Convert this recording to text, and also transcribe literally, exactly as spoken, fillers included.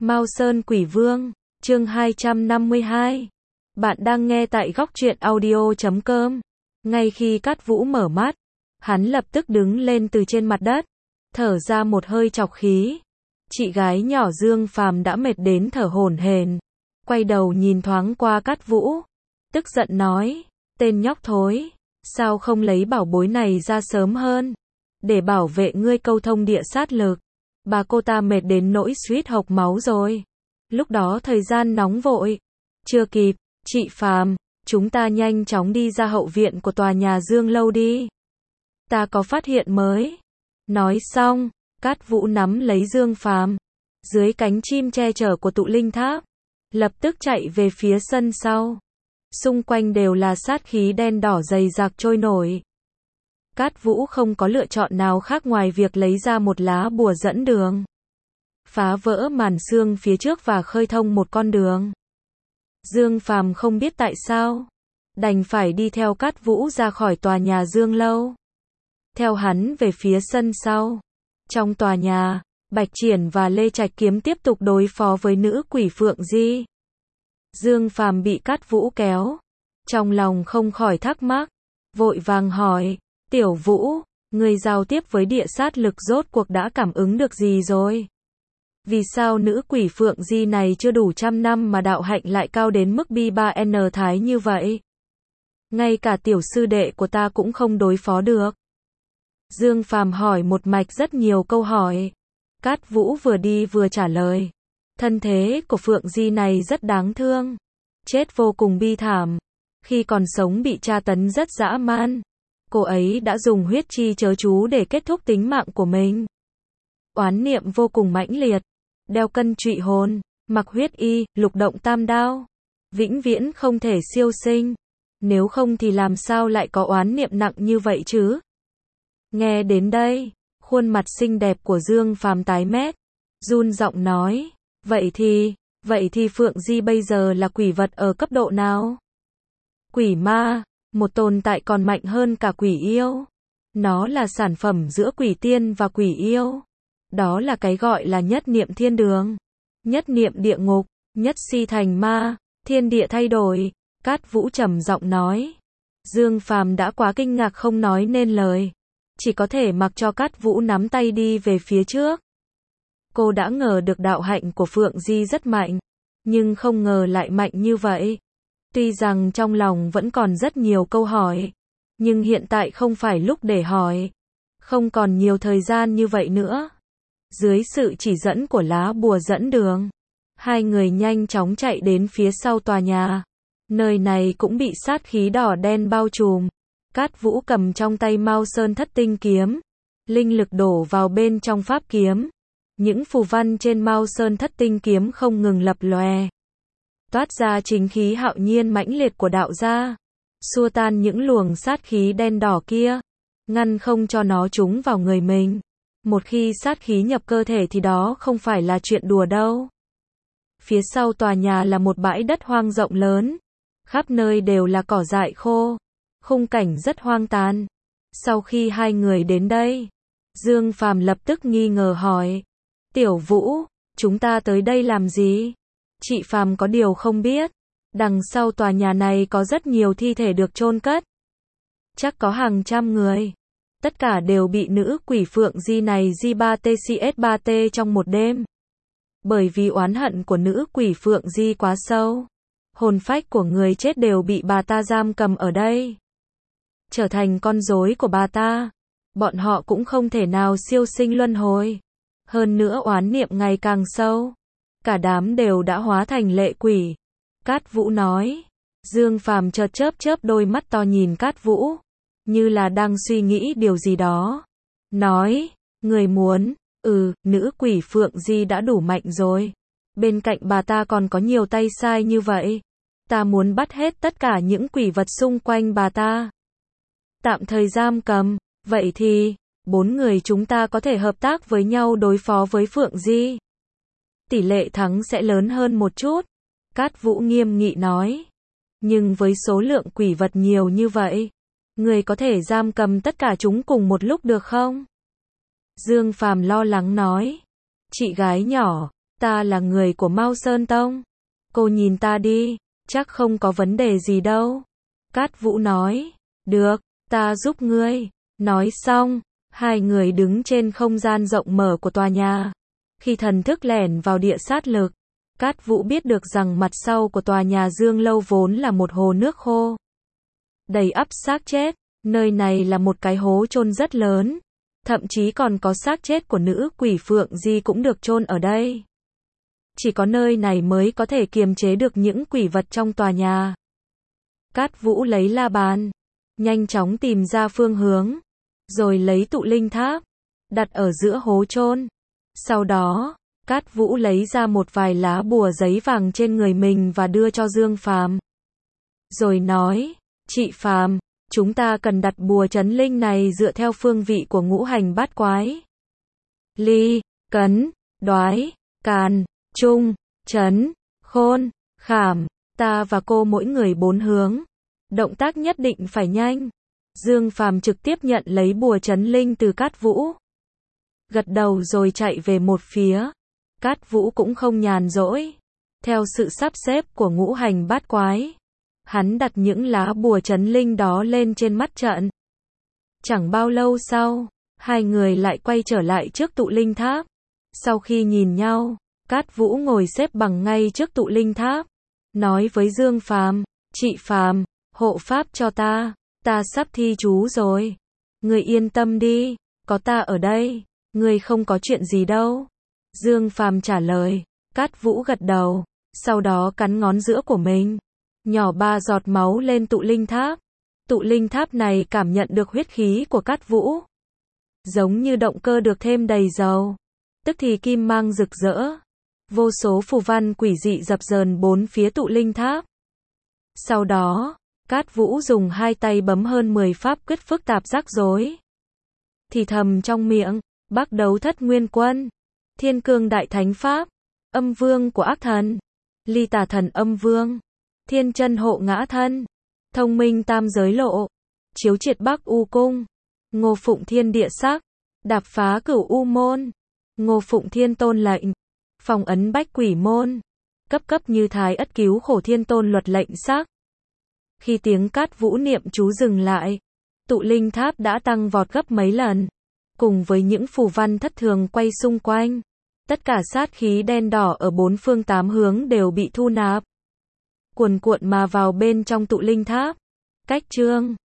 Mao Sơn Quỷ Vương, chương hai trăm năm mươi hai. Bạn đang nghe tại góc truyện audio chấm com. Ngay khi Cát Vũ mở mắt, hắn lập tức đứng lên từ trên mặt đất, thở ra một hơi trọc khí. Chị gái nhỏ Dương Phàm đã mệt đến thở hổn hển, quay đầu nhìn thoáng qua Cát Vũ, tức giận nói, tên nhóc thối, sao không lấy bảo bối này ra sớm hơn, để bảo vệ ngươi câu thông địa sát lực. Bà cô ta mệt đến nỗi suýt hộc máu rồi. Lúc đó thời gian nóng vội, chưa kịp, chị Phàm, chúng ta nhanh chóng đi ra hậu viện của tòa nhà Dương Lâu đi. Ta có phát hiện mới. Nói xong, Cát Vũ nắm lấy Dương Phàm, dưới cánh chim che chở của tụ linh tháp, lập tức chạy về phía sân sau. Xung quanh đều là sát khí đen đỏ dày dặc trôi nổi. Cát Vũ không có lựa chọn nào khác ngoài việc lấy ra một lá bùa dẫn đường, phá vỡ màn sương phía trước và khơi thông một con đường. Dương Phàm không biết tại sao, đành phải đi theo Cát Vũ ra khỏi tòa nhà Dương Lâu, theo hắn về phía sân sau. Trong tòa nhà, Bạch Triển và Lê Trạch Kiếm tiếp tục đối phó với nữ quỷ Phượng Di. Dương Phàm bị Cát Vũ kéo, trong lòng không khỏi thắc mắc, vội vàng hỏi, Tiểu Vũ, người giao tiếp với địa sát lực rốt cuộc đã cảm ứng được gì rồi? Vì sao nữ quỷ Phượng Di này chưa đủ trăm năm mà đạo hạnh lại cao đến mức bi ba N thái như vậy? Ngay cả tiểu sư đệ của ta cũng không đối phó được. Dương Phàm hỏi một mạch rất nhiều câu hỏi. Cát Vũ vừa đi vừa trả lời. Thân thế của Phượng Di này rất đáng thương, chết vô cùng bi thảm. Khi còn sống bị tra tấn rất dã man. Cô ấy đã dùng huyết chi chớ chú để kết thúc tính mạng của mình. Oán niệm vô cùng mãnh liệt, đeo cân trụy hồn, mặc huyết y, lục động tam đao, vĩnh viễn không thể siêu sinh. Nếu không thì làm sao lại có oán niệm nặng như vậy chứ? Nghe đến đây, khuôn mặt xinh đẹp của Dương Phàm tái mét, run giọng nói, vậy thì, vậy thì Phượng Di bây giờ là quỷ vật ở cấp độ nào? Quỷ ma, một tồn tại còn mạnh hơn cả quỷ yêu. Nó là sản phẩm giữa quỷ tiên và quỷ yêu. Đó là cái gọi là nhất niệm thiên đường, nhất niệm địa ngục, nhất si thành ma, thiên địa thay đổi. Cát Vũ trầm giọng nói. Dương Phàm đã quá kinh ngạc không nói nên lời, chỉ có thể mặc cho Cát Vũ nắm tay đi về phía trước. Cô đã ngờ được đạo hạnh của Phượng Di rất mạnh, nhưng không ngờ lại mạnh như vậy. Tuy rằng trong lòng vẫn còn rất nhiều câu hỏi, nhưng hiện tại không phải lúc để hỏi. Không còn nhiều thời gian như vậy nữa. Dưới sự chỉ dẫn của lá bùa dẫn đường, hai người nhanh chóng chạy đến phía sau tòa nhà. Nơi này cũng bị sát khí đỏ đen bao trùm. Cát Vũ cầm trong tay Mao Sơn Thất Tinh Kiếm, linh lực đổ vào bên trong pháp kiếm. Những phù văn trên Mao Sơn Thất Tinh Kiếm không ngừng lập lòe, toát ra chính khí hạo nhiên mãnh liệt của đạo gia, xua tan những luồng sát khí đen đỏ kia, ngăn không cho nó trúng vào người mình. Một khi sát khí nhập cơ thể thì đó không phải là chuyện đùa đâu. Phía sau tòa nhà là một bãi đất hoang rộng lớn, khắp nơi đều là cỏ dại khô, khung cảnh rất hoang tàn. Sau khi hai người đến đây, Dương Phàm lập tức nghi ngờ hỏi, Tiểu Vũ, chúng ta tới đây làm gì? Chị Phàm có điều không biết, đằng sau tòa nhà này có rất nhiều thi thể được chôn cất. Chắc có hàng trăm người. Tất cả đều bị nữ quỷ Phượng Di này gi ba tê xê ét ba T trong một đêm. Bởi vì oán hận của nữ quỷ Phượng Di quá sâu, hồn phách của người chết đều bị bà ta giam cầm ở đây, trở thành con rối của bà ta. Bọn họ cũng không thể nào siêu sinh luân hồi. Hơn nữa oán niệm ngày càng sâu, cả đám đều đã hóa thành lệ quỷ. Cát Vũ nói. Dương Phàm chợt chớp chớp đôi mắt to nhìn Cát Vũ, như là đang suy nghĩ điều gì đó. Nói, người muốn, ừ, nữ quỷ Phượng Di đã đủ mạnh rồi. Bên cạnh bà ta còn có nhiều tay sai như vậy. Ta muốn bắt hết tất cả những quỷ vật xung quanh bà ta, tạm thời giam cầm. Vậy thì, bốn người chúng ta có thể hợp tác với nhau đối phó với Phượng Di. Tỷ lệ thắng sẽ lớn hơn một chút. Cát Vũ nghiêm nghị nói. Nhưng với số lượng quỷ vật nhiều như vậy, người có thể giam cầm tất cả chúng cùng một lúc được không? Dương Phàm lo lắng nói. Chị gái nhỏ, ta là người của Mao Sơn Tông. Cô nhìn ta đi, chắc không có vấn đề gì đâu. Cát Vũ nói, được, ta giúp ngươi. Nói xong, hai người đứng trên không gian rộng mở của tòa nhà. Khi thần thức lẻn vào địa sát lực, Cát Vũ biết được rằng mặt sau của tòa nhà Dương Lâu vốn là một hồ nước khô. Đầy ắp xác chết, nơi này là một cái hố chôn rất lớn. Thậm chí còn có xác chết của nữ quỷ Phượng Di cũng được chôn ở đây. Chỉ có nơi này mới có thể kiềm chế được những quỷ vật trong tòa nhà. Cát Vũ lấy la bàn, nhanh chóng tìm ra phương hướng, rồi lấy tụ linh tháp, đặt ở giữa hố chôn. Sau đó, Cát Vũ lấy ra một vài lá bùa giấy vàng trên người mình và đưa cho Dương Phàm. Rồi nói, chị Phàm, chúng ta cần đặt bùa trấn linh này dựa theo phương vị của ngũ hành bát quái. Ly, Cấn, Đoái, Càn, Trung, Trấn, Khôn, Khảm, ta và cô mỗi người bốn hướng. Động tác nhất định phải nhanh. Dương Phàm trực tiếp nhận lấy bùa trấn linh từ Cát Vũ. Gật đầu rồi chạy về một phía. Cát Vũ cũng không nhàn rỗi. Theo sự sắp xếp của ngũ hành bát quái, hắn đặt những lá bùa trấn linh đó lên trên mắt trận. Chẳng bao lâu sau, hai người lại quay trở lại trước tụ linh tháp. Sau khi nhìn nhau, Cát Vũ ngồi xếp bằng ngay trước tụ linh tháp, nói với Dương Phàm, chị Phàm, hộ pháp cho ta, ta sắp thi chú rồi. Người yên tâm đi, có ta ở đây, người không có chuyện gì đâu. Dương Phàm trả lời. Cát Vũ gật đầu, sau đó cắn ngón giữa của mình, nhỏ ba giọt máu lên tụ linh tháp. Tụ linh tháp này cảm nhận được huyết khí của Cát Vũ, giống như động cơ được thêm đầy dầu, tức thì kim mang rực rỡ. Vô số phù văn quỷ dị dập dờn bốn phía tụ linh tháp. Sau đó, Cát Vũ dùng hai tay bấm hơn mười pháp quyết phức tạp rắc rối. Thì thầm trong miệng, Bắc Đấu Thất Nguyên Quân, Thiên Cương Đại Thánh Pháp, Âm Vương của Ác Thần, Ly Tà Thần Âm Vương, Thiên Chân Hộ Ngã Thân, Thông Minh Tam Giới Lộ, Chiếu Triệt Bắc U Cung, Ngô Phụng Thiên Địa Sắc, Đạp Phá Cửu U Môn, Ngô Phụng Thiên Tôn Lệnh, Phong Ấn Bách Quỷ Môn, Cấp cấp như Thái Ất Cứu Khổ Thiên Tôn Luật Lệnh Sắc. Khi tiếng Cát Vũ niệm chú dừng lại, tụ linh tháp đã tăng vọt gấp mấy lần, cùng với những phù văn thất thường quay xung quanh. Tất cả sát khí đen đỏ ở bốn phương tám hướng đều bị thu nạp, cuồn cuộn mà vào bên trong tụ linh tháp. Cách chương